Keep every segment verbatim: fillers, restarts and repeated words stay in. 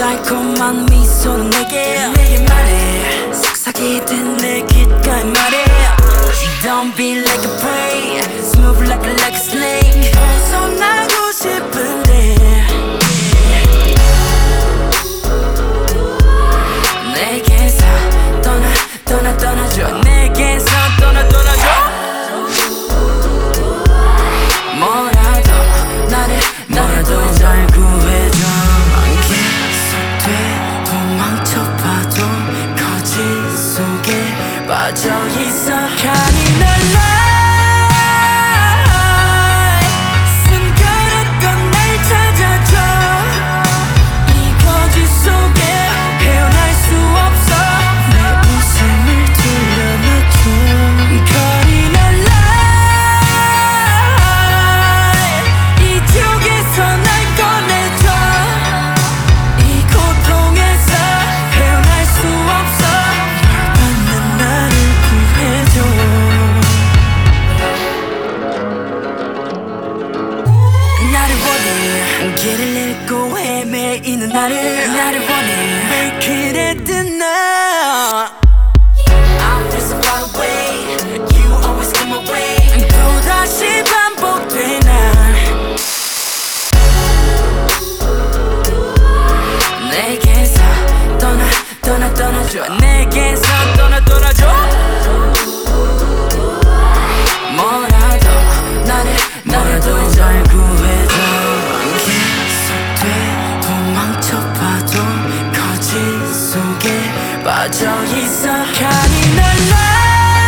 달콤한 미소는 내게 내게 말해 속삭이듯 내 귓가에 말해 Don't be like a prey Smooth like a, like a snake 벗어나고 싶은데 내게서 떠나 떠나 떠나줘 내게서 떠나 떠나줘 뭐라도 나를 뭐라도 날 구해줘 계속돼 도망쳐봐도 거짓 속에 빠져있어 잔인한 길을 잃고 헤매이는 나를 나를 원해 Make it at the night I'm just so far away You always come away 또다시 반복돼 난 내게서 떠나 떠나 떠나줘 내게서 떠나 떠나줘 뭐라도 나를 뭐라도 날 구해줘 도망쳐봐도 거짓 속에 빠져있어 잔인한 날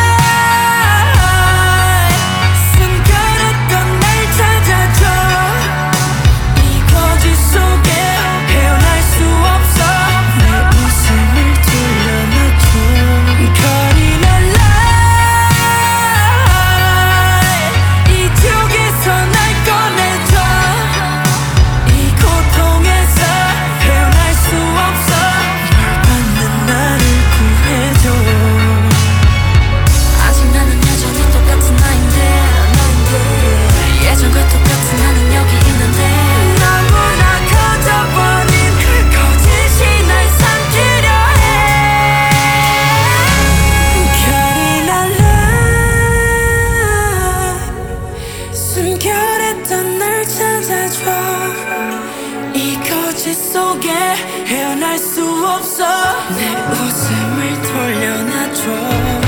숨겨놨던 날 찾아줘 이 거짓 속에 헤어날 수 없어 내 웃음을 돌려놔줘 잔인한 날 이쪽에서 날 꺼내줘 이 고통에서 헤어날 수 없어 널 받는 나를 구해줘 아직 나는 여전히 똑같은 나인데 너인데 예전과 똑같은 나는 여기 있는데 너무나 커져버린 그 거짓이 날 삼키려 해 잔인한 날 숨겨냈던 날 찾아줘 이 거짓 속에 헤어날 수 없어 내 웃음을 돌려놔줘